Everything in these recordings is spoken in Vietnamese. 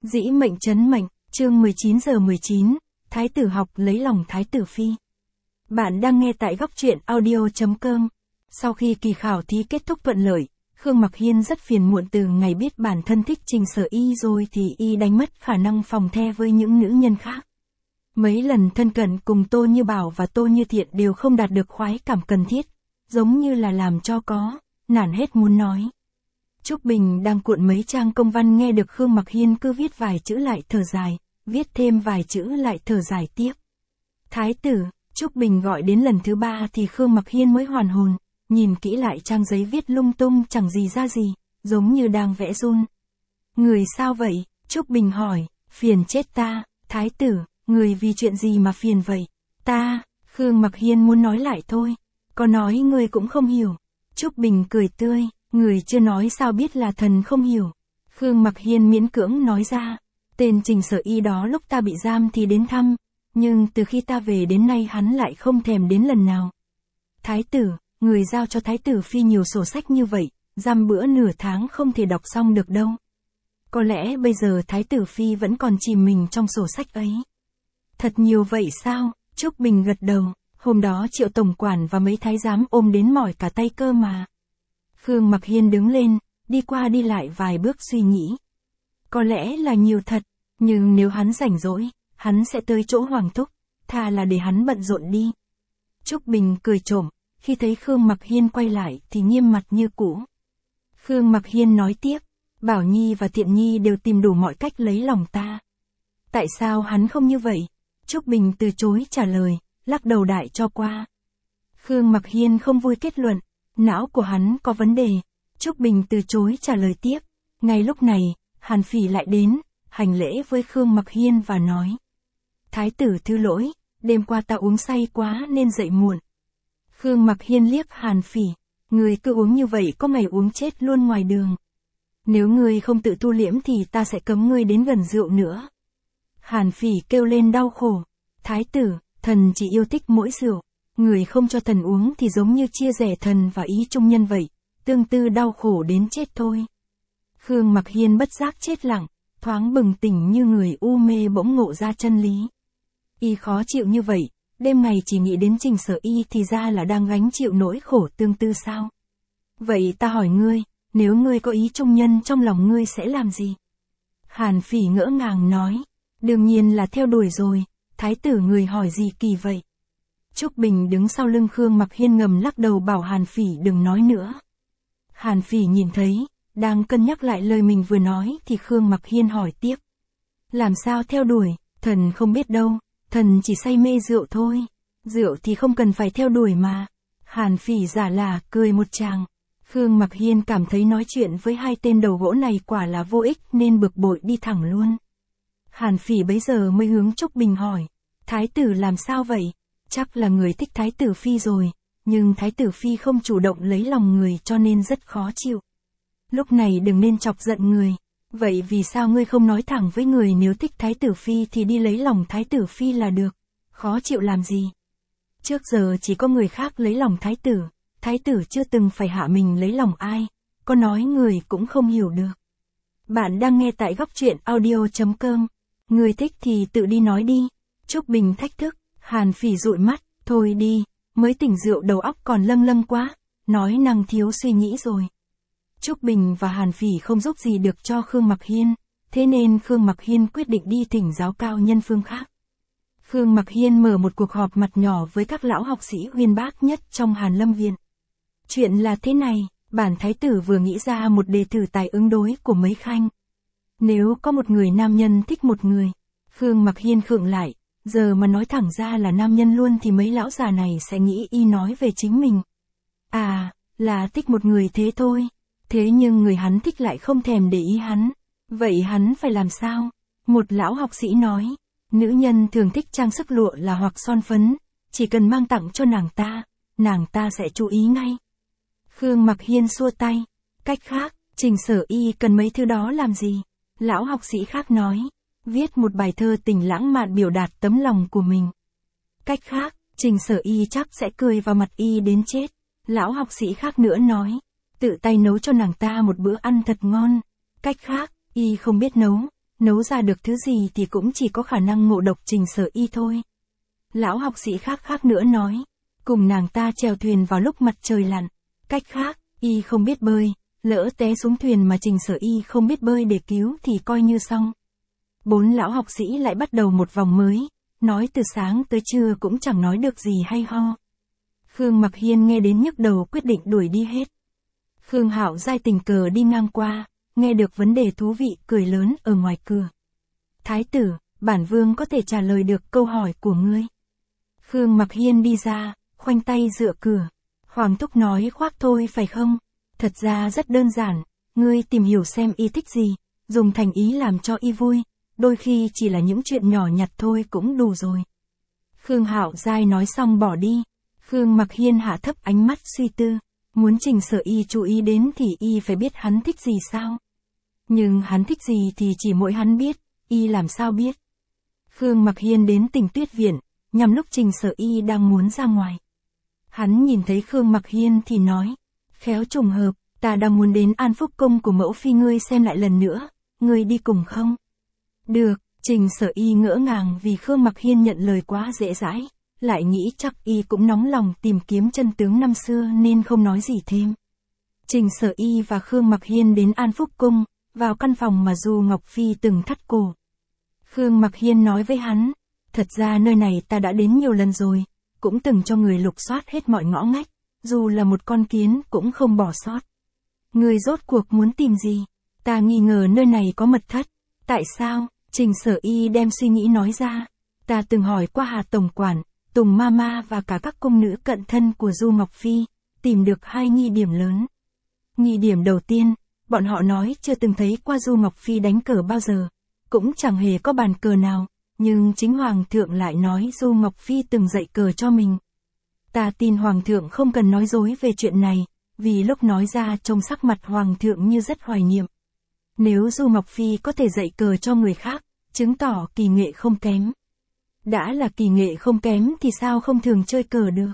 Dĩ mệnh trấn mệnh, chương 19:19, Thái tử học lấy lòng Thái tử Phi. Bạn đang nghe tại góc truyện audio.com. Sau khi kỳ khảo thí kết thúc thuận lợi, Khương Mặc Hiên rất phiền muộn từ ngày biết bản thân thích Trình Sở Y rồi thì y đánh mất khả năng phòng the với những nữ nhân khác. Mấy lần thân cận cùng Tô Như Bảo và Tô Như Thiện đều không đạt được khoái cảm cần thiết, giống như là làm cho có, nản hết muốn nói. Trúc Bình đang cuộn mấy trang công văn nghe được Khương Mặc Hiên cứ viết vài chữ lại thở dài, viết thêm vài chữ lại thở dài tiếp. Thái tử, Trúc Bình gọi đến lần thứ 3 thì Khương Mặc Hiên mới hoàn hồn, nhìn kỹ lại trang giấy viết lung tung chẳng gì ra gì, giống như đang vẽ run. Người sao vậy? Trúc Bình hỏi, phiền chết ta, Thái tử, người vì chuyện gì mà phiền vậy? Ta, Khương Mặc Hiên muốn nói lại thôi, có nói người cũng không hiểu. Trúc Bình cười tươi. Người chưa nói sao biết là thần không hiểu. Khương Mặc Hiên miễn cưỡng nói ra. Tên Trình Sở Y đó lúc ta bị giam thì đến thăm, nhưng từ khi ta về đến nay hắn lại không thèm đến lần nào. Thái tử, người giao cho Thái tử Phi nhiều sổ sách như vậy, giam bữa nửa tháng không thể đọc xong được đâu. Có lẽ bây giờ Thái tử Phi vẫn còn chìm mình trong sổ sách ấy. Thật nhiều vậy sao? Trúc Bình gật đầu. Hôm đó Triệu tổng quản và mấy thái giám ôm đến mỏi cả tay cơ mà. Khương Mặc Hiên đứng lên, đi qua đi lại vài bước suy nghĩ. Có lẽ là nhiều thật, nhưng nếu hắn rảnh rỗi, hắn sẽ tới chỗ Hoàng Thúc, thà là để hắn bận rộn đi. Trúc Bình cười trộm, khi thấy Khương Mặc Hiên quay lại thì nghiêm mặt như cũ. Khương Mặc Hiên nói tiếp, Bảo Nhi và Thiện Nhi đều tìm đủ mọi cách lấy lòng ta. Tại sao hắn không như vậy? Trúc Bình từ chối trả lời, lắc đầu đại cho qua. Khương Mặc Hiên không vui kết luận. Não của hắn có vấn đề. Trúc Bình từ chối trả lời tiếp. Ngay lúc này, Hàn Phỉ lại đến, hành lễ với Khương Mặc Hiên và nói. Thái tử thứ lỗi, đêm qua ta uống say quá nên dậy muộn. Khương Mặc Hiên liếc Hàn Phỉ. Người cứ uống như vậy có ngày uống chết luôn ngoài đường. Nếu người không tự thu liễm thì ta sẽ cấm ngươi đến gần rượu nữa. Hàn Phỉ kêu lên đau khổ. Thái tử, thần chỉ yêu thích mỗi rượu. Người không cho thần uống thì giống như chia rẽ thần và ý trung nhân vậy, tương tư đau khổ đến chết thôi. Khương Mặc Hiên bất giác chết lặng, thoáng bừng tỉnh như người u mê bỗng ngộ ra chân lý. Y khó chịu như vậy, đêm ngày chỉ nghĩ đến Trình Sở Y thì ra là đang gánh chịu nỗi khổ tương tư sao? Vậy ta hỏi ngươi, nếu ngươi có ý trung nhân trong lòng ngươi sẽ làm gì? Hàn Phỉ ngỡ ngàng nói, đương nhiên là theo đuổi rồi, thái tử người hỏi gì kỳ vậy? Trúc Bình đứng sau lưng Khương Mặc Hiên ngầm lắc đầu bảo Hàn Phỉ đừng nói nữa. Hàn Phỉ nhìn thấy, đang cân nhắc lại lời mình vừa nói thì Khương Mặc Hiên hỏi tiếp. Làm sao theo đuổi, thần không biết đâu, thần chỉ say mê rượu thôi. Rượu thì không cần phải theo đuổi mà. Hàn Phỉ giả là cười một tràng. Khương Mặc Hiên cảm thấy nói chuyện với hai tên đầu gỗ này quả là vô ích nên bực bội đi thẳng luôn. Hàn Phỉ bấy giờ mới hướng Trúc Bình hỏi. Thái tử làm sao vậy? Chắc là người thích Thái tử Phi rồi, nhưng Thái tử Phi không chủ động lấy lòng người cho nên rất khó chịu. Lúc này đừng nên chọc giận người. Vậy vì sao ngươi không nói thẳng với người nếu thích Thái tử Phi thì đi lấy lòng Thái tử Phi là được? Khó chịu làm gì? Trước giờ chỉ có người khác lấy lòng Thái tử chưa từng phải hạ mình lấy lòng ai, có nói người cũng không hiểu được. Bạn đang nghe tại góc truyện audio.com. Người thích thì tự đi nói đi. Trúc Bình thách thức. Hàn Phỉ dụi mắt, thôi đi, mới tỉnh rượu đầu óc còn lâng lâng quá, nói năng thiếu suy nghĩ rồi. Trúc Bình và Hàn Phỉ không giúp gì được cho Khương Mặc Hiên, thế nên Khương Mặc Hiên quyết định đi thỉnh giáo cao nhân phương khác. Khương Mặc Hiên mở một cuộc họp mặt nhỏ với các lão học sĩ uyên bác nhất trong Hàn Lâm Viện. Chuyện là thế này, bản thái tử vừa nghĩ ra một đề thử tài ứng đối của mấy khanh. Nếu có một người nam nhân thích một người, Khương Mặc Hiên khựng lại. Giờ mà nói thẳng ra là nam nhân luôn thì mấy lão già này sẽ nghĩ y nói về chính mình. À, là thích một người thế thôi. Thế nhưng người hắn thích lại không thèm để ý hắn. Vậy hắn phải làm sao? Một lão học sĩ nói, nữ nhân thường thích trang sức lụa là hoặc son phấn, chỉ cần mang tặng cho nàng ta sẽ chú ý ngay. Khương Mặc Hiên xua tay. Cách khác, Trình Sở Y cần mấy thứ đó làm gì? Lão học sĩ khác nói. Viết một bài thơ tình lãng mạn biểu đạt tấm lòng của mình. Cách khác, Trình Sở Y chắc sẽ cười vào mặt y đến chết. Lão học sĩ khác nữa nói, tự tay nấu cho nàng ta một bữa ăn thật ngon. Cách khác, y không biết nấu, nấu ra được thứ gì thì cũng chỉ có khả năng ngộ độc Trình Sở Y thôi. Lão học sĩ khác nữa nói, cùng nàng ta chèo thuyền vào lúc mặt trời lặn, cách khác, y không biết bơi, lỡ té xuống thuyền mà Trình Sở Y không biết bơi để cứu thì coi như xong. 4 lão học sĩ lại bắt đầu một vòng mới, nói từ sáng tới trưa cũng chẳng nói được gì hay ho. Khương Mặc Hiên nghe đến nhức đầu quyết định đuổi đi hết. Khương Hạo Giai tình cờ đi ngang qua, nghe được vấn đề thú vị cười lớn ở ngoài cửa. Thái tử, bản vương có thể trả lời được câu hỏi của ngươi. Khương Mặc Hiên đi ra, khoanh tay dựa cửa. Hoàng thúc nói khoác thôi phải không? Thật ra rất đơn giản, ngươi tìm hiểu xem y thích gì, dùng thành ý làm cho y vui, đôi khi chỉ là những chuyện nhỏ nhặt thôi cũng đủ rồi. Khương Hạo Giai nói xong bỏ đi. Khương Mặc Hiên hạ thấp ánh mắt suy tư, muốn Trình Sở Y chú ý đến thì y phải biết hắn thích gì sao? Nhưng hắn thích gì thì chỉ mỗi hắn biết, y làm sao biết? Khương Mặc Hiên đến Tình Tuyết Viện, nhằm lúc Trình Sở Y đang muốn ra ngoài. Hắn nhìn thấy Khương Mặc Hiên thì nói, khéo trùng hợp, ta đang muốn đến An Phúc Cung của mẫu phi ngươi xem lại lần nữa, ngươi đi cùng không? Được, Trình Sở Y ngỡ ngàng vì Khương Mặc Hiên nhận lời quá dễ dãi, lại nghĩ chắc y cũng nóng lòng tìm kiếm chân tướng năm xưa nên không nói gì thêm. Trình Sở Y và Khương Mặc Hiên đến An Phúc Cung, vào căn phòng mà Du Ngọc Phi từng thắt cổ. Khương Mặc Hiên nói với hắn, thật ra nơi này ta đã đến nhiều lần rồi, cũng từng cho người lục soát hết mọi ngõ ngách, dù là một con kiến cũng không bỏ sót. Người rốt cuộc muốn tìm gì? Ta nghi ngờ nơi này có mật thất. Tại sao? Trình Sở Y đem suy nghĩ nói ra. Ta từng hỏi qua Hà Tổng Quản, Tùng Mama và cả các cung nữ cận thân của Du Ngọc Phi, tìm được 2 nghi điểm lớn. Nghi điểm đầu tiên, bọn họ nói chưa từng thấy qua Du Ngọc Phi đánh cờ bao giờ, cũng chẳng hề có bàn cờ nào, nhưng chính Hoàng thượng lại nói Du Ngọc Phi từng dạy cờ cho mình. Ta tin Hoàng thượng không cần nói dối về chuyện này, vì lúc nói ra trông sắc mặt Hoàng thượng như rất hoài niệm. Nếu Du Ngọc Phi có thể dạy cờ cho người khác, chứng tỏ kỳ nghệ không kém. Đã là kỳ nghệ không kém thì sao không thường chơi cờ được.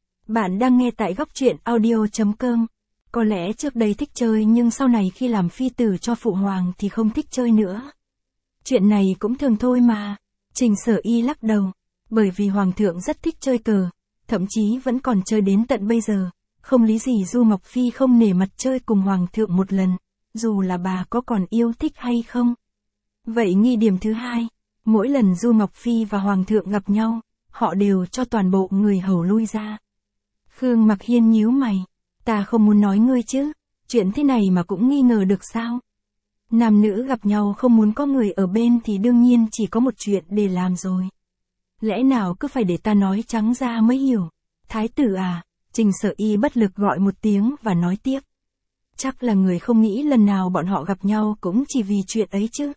Bạn đang nghe tại góc truyện audio.com. Có lẽ trước đây thích chơi nhưng sau này khi làm phi tử cho phụ hoàng thì không thích chơi nữa. Chuyện này cũng thường thôi mà. Trình Sở Y lắc đầu. Bởi vì Hoàng thượng rất thích chơi cờ, thậm chí vẫn còn chơi đến tận bây giờ. Không lý gì Du Ngọc Phi không nể mặt chơi cùng Hoàng thượng một lần, dù là bà có còn yêu thích hay không. Vậy nghi điểm thứ hai, mỗi lần Du Ngọc Phi và Hoàng thượng gặp nhau, họ đều cho toàn bộ người hầu lui ra. Khương Mặc Hiên nhíu mày, ta không muốn nói ngươi chứ, chuyện thế này mà cũng nghi ngờ được sao? Nam nữ gặp nhau không muốn có người ở bên thì đương nhiên chỉ có một chuyện để làm rồi. Lẽ nào cứ phải để ta nói trắng ra mới hiểu? Thái tử à? Trình Sở Y bất lực gọi một tiếng và nói tiếp. Chắc là người không nghĩ lần nào bọn họ gặp nhau cũng chỉ vì chuyện ấy chứ.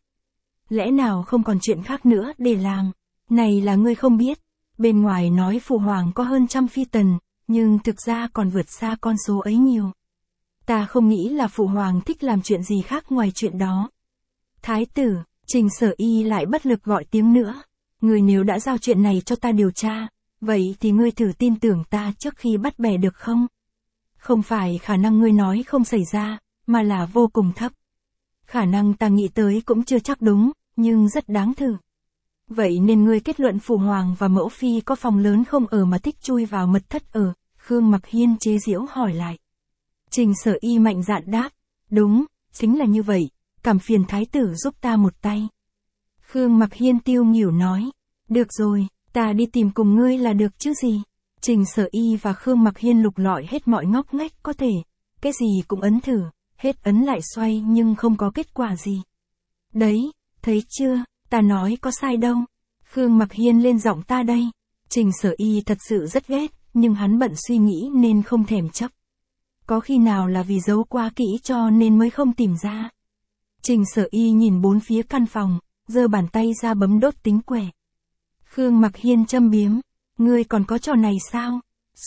Lẽ nào không còn chuyện khác nữa để làm? Này là ngươi không biết, bên ngoài nói phụ hoàng có hơn 100 phi tần, nhưng thực ra còn vượt xa con số ấy nhiều. Ta không nghĩ là phụ hoàng thích làm chuyện gì khác ngoài chuyện đó. Thái tử, Trình Sở Y lại bất lực gọi tiếng nữa. Ngươi nếu đã giao chuyện này cho ta điều tra, vậy thì ngươi thử tin tưởng ta trước khi bắt bẻ được không? Không phải khả năng ngươi nói không xảy ra, mà là vô cùng thấp. Khả năng ta nghĩ tới cũng chưa chắc đúng, nhưng rất đáng thử. Vậy nên ngươi kết luận phụ hoàng và mẫu phi có phòng lớn không ở mà thích chui vào mật thất ở? Khương Mặc Hiên chế giễu hỏi lại. Trình Sở Y mạnh dạn đáp, đúng, chính là như vậy, cảm phiền thái tử giúp ta một tay. Khương Mặc Hiên tiêu nghỉu nói, được rồi, ta đi tìm cùng ngươi là được chứ gì. Trình Sở Y và Khương Mặc Hiên lục lọi hết mọi ngóc ngách có thể, cái gì cũng ấn thử, hết ấn lại xoay nhưng không có kết quả gì. Đấy, thấy chưa, ta nói có sai đâu. Khương Mặc Hiên lên giọng ta đây. Trình Sở Y thật sự rất ghét, nhưng hắn bận suy nghĩ nên không thèm chấp. Có khi nào là vì giấu quá kỹ cho nên mới không tìm ra. Trình Sở Y nhìn bốn phía căn phòng, giơ bàn tay ra bấm đốt tính quẻ. Khương Mặc Hiên châm biếm, ngươi còn có trò này sao?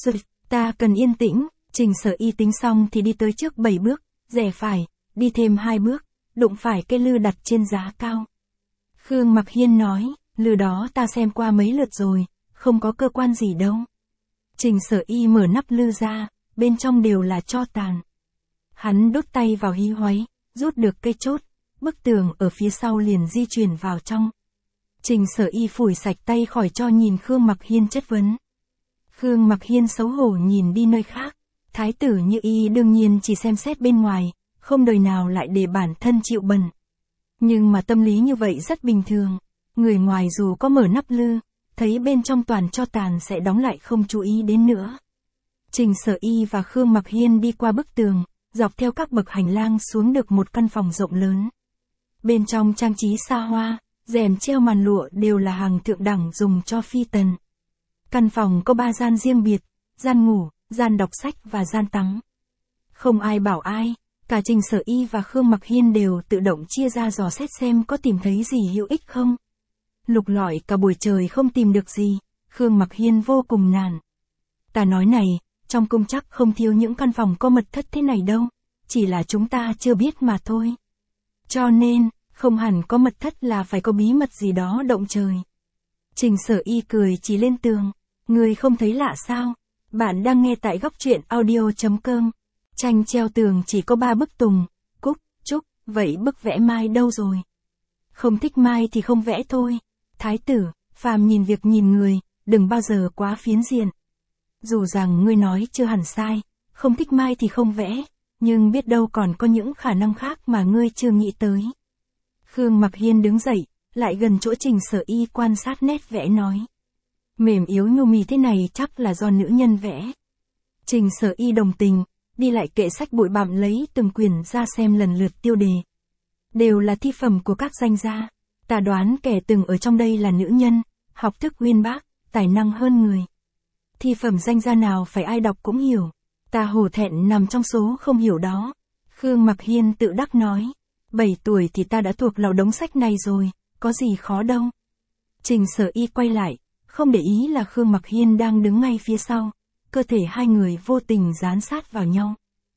Ta cần yên tĩnh. Trình Sở Y tính xong thì đi tới trước 7 bước, rẽ phải, đi thêm 2 bước, đụng phải cây lư đặt trên giá cao. Khương Mặc Hiên nói, lư đó ta xem qua mấy lượt rồi, không có cơ quan gì đâu. Trình Sở Y mở nắp lư ra, bên trong đều là tro tàn. Hắn đút tay vào hí hoáy, rút được cây chốt, bức tường ở phía sau liền di chuyển vào trong. Trình Sở Y phủi sạch tay khỏi cho nhìn Khương Mặc Hiên chất vấn. Khương Mặc Hiên xấu hổ nhìn đi nơi khác. Thái tử Như Y đương nhiên chỉ xem xét bên ngoài, không đời nào lại để bản thân chịu bẩn. Nhưng mà tâm lý như vậy rất bình thường. Người ngoài dù có mở nắp lư, thấy bên trong toàn tro tàn sẽ đóng lại không chú ý đến nữa. Trình Sở Y và Khương Mặc Hiên đi qua bức tường, dọc theo các bậc hành lang xuống được một căn phòng rộng lớn. Bên trong trang trí xa hoa, rèm treo màn lụa đều là hàng thượng đẳng dùng cho phi tần. Căn phòng có 3 gian riêng biệt, gian ngủ, gian đọc sách và gian tắm. Không ai bảo ai, cả Trình Sở Y và Khương Mặc Hiên đều tự động chia ra dò xét xem có tìm thấy gì hữu ích không. Lục lọi cả buổi trời không tìm được gì, Khương Mặc Hiên vô cùng nản. Ta nói này, trong cung chắc không thiếu những căn phòng có mật thất thế này đâu, chỉ là chúng ta chưa biết mà thôi. Cho nên, không hẳn có mật thất là phải có bí mật gì đó động trời. Trình Sở Y cười chỉ lên tường, người không thấy lạ sao? Bạn đang nghe tại góc truyện audio.com. Tranh treo tường chỉ có 3 bức tùng, cúc, trúc, vậy bức vẽ mai đâu rồi? Không thích mai thì không vẽ thôi. Thái tử, phàm nhìn việc nhìn người, đừng bao giờ quá phiến diện. Dù rằng ngươi nói chưa hẳn sai, không thích mai thì không vẽ, nhưng biết đâu còn có những khả năng khác mà ngươi chưa nghĩ tới. Khương Mặc Hiên đứng dậy, lại gần chỗ Trình Sở Y quan sát nét vẽ nói. Mềm yếu nhu mì thế này chắc là do nữ nhân vẽ. Trình Sở Y đồng tình, đi lại kệ sách bụi bặm lấy từng quyển ra xem lần lượt tiêu đề. Đều là thi phẩm của các danh gia. Ta đoán kẻ từng ở trong đây là nữ nhân, học thức uyên bác, tài năng hơn người. Thi phẩm danh gia nào phải ai đọc cũng hiểu. Ta hổ thẹn nằm trong số không hiểu đó. Khương Mặc Hiên tự đắc nói. 7 tuổi thì ta đã thuộc lầu đống sách này rồi, có gì khó đâu. Trình Sở Y quay lại, không để ý là Khương Mặc Hiên đang đứng ngay phía sau, cơ thể hai người vô tình dán sát vào nhau.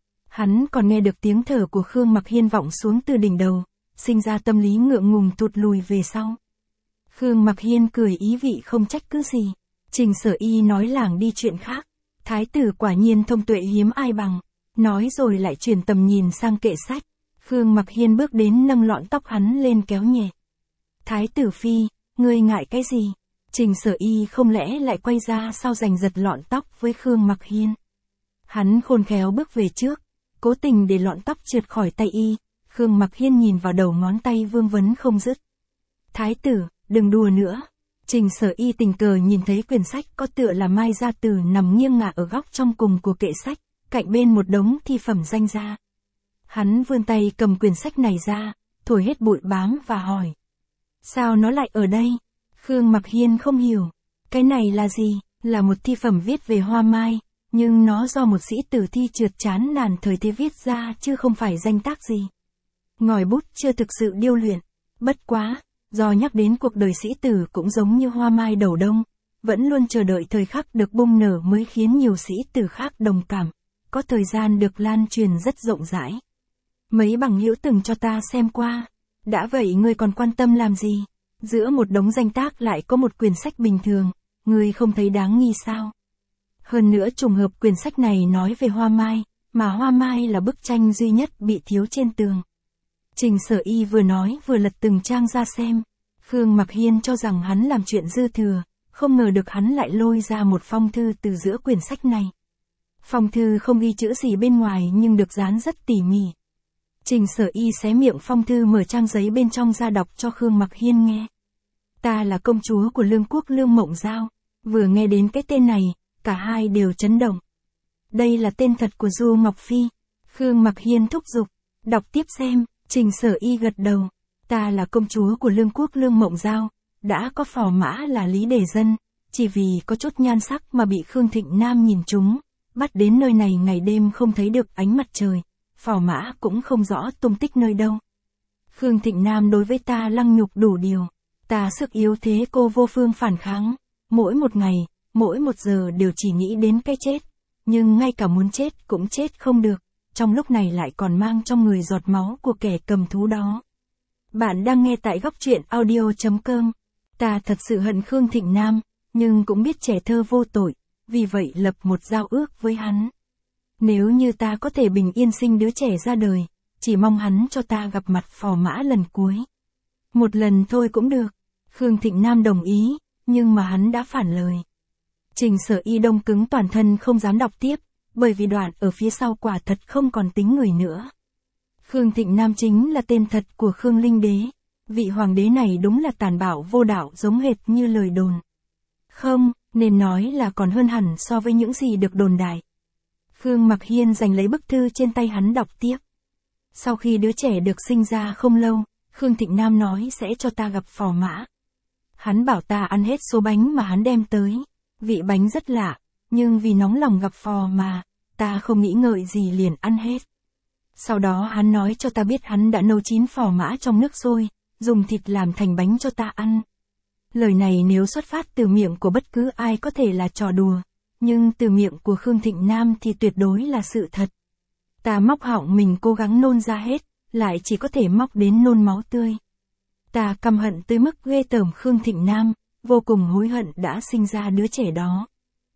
Hắn còn nghe được tiếng thở của Khương Mặc Hiên vọng xuống từ đỉnh đầu, sinh ra tâm lý ngượng ngùng tụt lùi về sau. Khương Mặc Hiên cười ý vị không trách cứ gì. Trình Sở Y nói lảng đi chuyện khác. Thái tử quả nhiên thông tuệ hiếm ai bằng. Nói rồi lại chuyển tầm nhìn sang kệ sách. Khương Mặc Hiên bước đến nâng lọn tóc hắn lên kéo nhẹ. Thái tử phi, ngươi ngại cái gì? Trình Sở Y không lẽ lại quay ra sau giành giật lọn tóc với Khương Mặc Hiên. Hắn khôn khéo bước về trước, cố tình để lọn tóc trượt khỏi tay y. Khương Mặc Hiên nhìn vào đầu ngón tay vương vấn không dứt. Thái tử, đừng đùa nữa. Trình Sở Y tình cờ nhìn thấy quyển sách có tựa là Mai Gia Tử nằm nghiêng ngả ở góc trong cùng của kệ sách, cạnh bên một đống thi phẩm danh gia. Hắn vươn tay cầm quyển sách này ra, thổi hết bụi bám và hỏi. Sao nó lại ở đây? Khương Mặc Hiên không hiểu. Cái này là gì? Là một thi phẩm viết về hoa mai, nhưng nó do một sĩ tử thi trượt chán nản thời thế viết ra chứ không phải danh tác gì. Ngòi bút chưa thực sự điêu luyện. Bất quá, do nhắc đến cuộc đời sĩ tử cũng giống như hoa mai đầu đông, vẫn luôn chờ đợi thời khắc được bung nở mới khiến nhiều sĩ tử khác đồng cảm, có thời gian được lan truyền rất rộng rãi. Mấy bằng hữu từng cho ta xem qua. Đã vậy ngươi còn quan tâm làm gì? Giữa một đống danh tác lại có một quyển sách bình thường, ngươi không thấy đáng nghi sao? Hơn nữa trùng hợp quyển sách này nói về hoa mai, mà hoa mai là bức tranh duy nhất bị thiếu trên tường. Trình Sở Y vừa nói vừa lật từng trang ra xem. Khương Mặc Hiên cho rằng hắn làm chuyện dư thừa, không ngờ được hắn lại lôi ra một phong thư từ giữa quyển sách này. Phong thư không ghi chữ gì bên ngoài nhưng được dán rất tỉ mỉ. Trình Sở Y xé miệng phong thư mở trang giấy bên trong ra đọc cho Khương Mặc Hiên nghe. Ta là công chúa của Lương quốc Lương Mộng Giao. Vừa nghe đến cái tên này, cả hai đều chấn động. Đây là tên thật của Du Ngọc Phi. Khương Mặc Hiên thúc giục. Đọc tiếp xem. Trình Sở Y gật đầu. Ta là công chúa của Lương quốc Lương Mộng Giao. Đã có phò mã là Lý Đề Dân. Chỉ vì có chút nhan sắc mà bị Khương Thịnh Nam nhìn trúng. Bắt đến nơi này ngày đêm không thấy được ánh mặt trời. Phò mã cũng không rõ tung tích nơi đâu. Khương Thịnh Nam đối với ta lăng nhục đủ điều. Ta sức yếu thế cô vô phương phản kháng. Mỗi một ngày, mỗi một giờ đều chỉ nghĩ đến cái chết. Nhưng ngay cả muốn chết cũng chết không được. Trong lúc này lại còn mang trong người giọt máu của kẻ cầm thú đó. Bạn đang nghe tại góc truyện audio.com. Ta thật sự hận Khương Thịnh Nam, nhưng cũng biết trẻ thơ vô tội, vì vậy lập một giao ước với hắn. Nếu như ta có thể bình yên sinh đứa trẻ ra đời, chỉ mong hắn cho ta gặp mặt Phò Mã lần cuối. Một lần thôi cũng được. Khương Thịnh Nam đồng ý, nhưng mà hắn đã phản lời. Trình Sở Y đông cứng toàn thân không dám đọc tiếp, bởi vì đoạn ở phía sau quả thật không còn tính người nữa. Khương Thịnh Nam chính là tên thật của Khương Linh Đế. Vị hoàng đế này đúng là tàn bạo vô đạo giống hệt như lời đồn. Không, nên nói là còn hơn hẳn so với những gì được đồn đại. Khương Mặc Hiên giành lấy bức thư trên tay hắn đọc tiếp. Sau khi đứa trẻ được sinh ra không lâu, Khương Thịnh Nam nói sẽ cho ta gặp Phò Mã. Hắn bảo ta ăn hết số bánh mà hắn đem tới. Vị bánh rất lạ, nhưng vì nóng lòng gặp Phò mà, ta không nghĩ ngợi gì liền ăn hết. Sau đó hắn nói cho ta biết hắn đã nấu chín Phò Mã trong nước sôi, dùng thịt làm thành bánh cho ta ăn. Lời này nếu xuất phát từ miệng của bất cứ ai có thể là trò đùa, nhưng từ miệng của Khương Thịnh Nam thì tuyệt đối là sự thật. Ta móc họng mình cố gắng nôn ra hết, lại chỉ có thể móc đến nôn máu tươi. Ta căm hận tới mức ghê tởm Khương Thịnh Nam, vô cùng hối hận đã sinh ra đứa trẻ đó.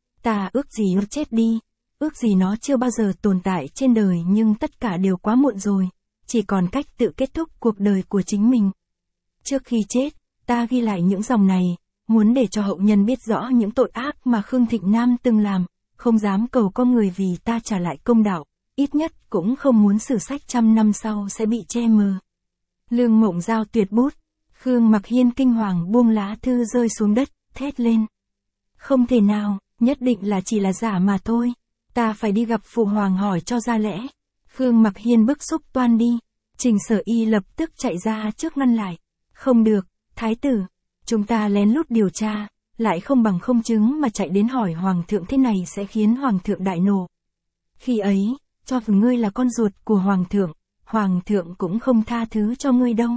Ta ước gì nó chết đi, ước gì nó chưa bao giờ tồn tại trên đời, nhưng tất cả đều quá muộn rồi, chỉ còn cách tự kết thúc cuộc đời của chính mình. Trước khi chết, ta ghi lại những dòng này, muốn để cho hậu nhân biết rõ những tội ác mà Khương Thịnh Nam từng làm, không dám cầu con người vì ta trả lại công đạo, ít nhất cũng không muốn sử sách 100 năm sau sẽ bị che mờ. Lương Mộng Giao tuyệt bút, Khương Mặc Hiên kinh hoàng buông lá thư rơi xuống đất, thét lên. Không thể nào, nhất định là chỉ là giả mà thôi, ta phải đi gặp Phụ Hoàng hỏi cho ra lẽ. Khương Mặc Hiên bức xúc toan đi, Trình Sở Y lập tức chạy ra trước ngăn lại. Không được, Thái tử, chúng ta lén lút điều tra, lại không bằng không chứng mà chạy đến hỏi Hoàng thượng, thế này sẽ khiến Hoàng thượng đại nộ. Khi ấy, cho dù ngươi là con ruột của Hoàng thượng cũng không tha thứ cho ngươi đâu.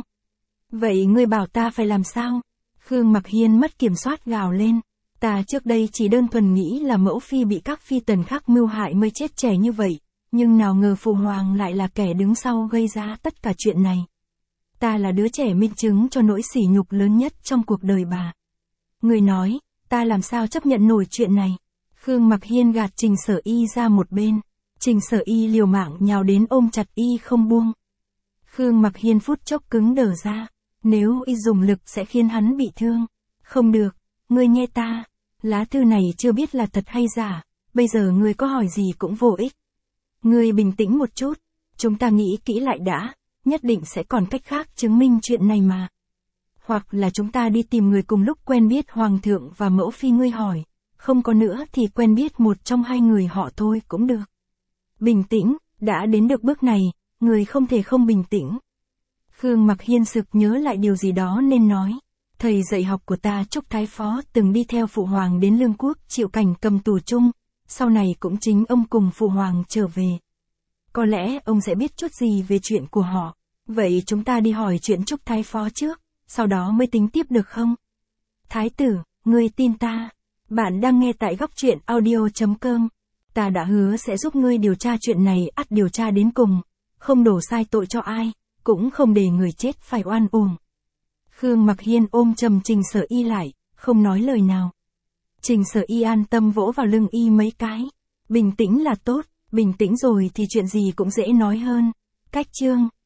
Vậy ngươi bảo ta phải làm sao? Khương Mặc Hiên mất kiểm soát gào lên. Ta trước đây chỉ đơn thuần nghĩ là mẫu phi bị các phi tần khác mưu hại mới chết trẻ như vậy, nhưng nào ngờ Phụ Hoàng lại là kẻ đứng sau gây ra tất cả chuyện này. Ta là đứa trẻ minh chứng cho nỗi sỉ nhục lớn nhất trong cuộc đời bà. Người nói, ta làm sao chấp nhận nổi chuyện này? Khương Mặc Hiên gạt Trình Sở Y ra một bên. Trình Sở Y liều mạng nhào đến ôm chặt y không buông. Khương Mặc Hiên phút chốc cứng đờ ra. Nếu y dùng lực sẽ khiến hắn bị thương. Không được, ngươi nghe ta. Lá thư này chưa biết là thật hay giả. Bây giờ ngươi có hỏi gì cũng vô ích. Ngươi bình tĩnh một chút. Chúng ta nghĩ kỹ lại đã. Nhất định sẽ còn cách khác chứng minh chuyện này mà. Hoặc là chúng ta đi tìm người cùng lúc quen biết Hoàng thượng và mẫu phi ngươi hỏi. Không có nữa thì quen biết một trong hai người họ thôi cũng được. Bình tĩnh, đã đến được bước này, người không thể không bình tĩnh. Khương Mặc Hiên sực nhớ lại điều gì đó nên nói. Thầy dạy học của ta Trúc Thái Phó từng đi theo Phụ Hoàng đến Lương Quốc chịu cảnh cầm tù chung, sau này cũng chính ông cùng Phụ Hoàng trở về. Có lẽ ông sẽ biết chút gì về chuyện của họ. Vậy chúng ta đi hỏi chuyện Trúc Thái Phó trước, sau đó mới tính tiếp được không? Thái tử, ngươi tin ta. Bạn đang nghe tại Góc Truyện Audio.com. Ta đã hứa sẽ giúp ngươi điều tra chuyện này, ắt điều tra đến cùng. Không đổ sai tội cho ai, cũng không để người chết phải oan uổng. Khương Mặc Hiên ôm chầm Trình Sở Y lại, không nói lời nào. Trình Sở Y an tâm vỗ vào lưng y mấy cái. Bình tĩnh là tốt, bình tĩnh rồi thì chuyện gì cũng dễ nói hơn. Cách chương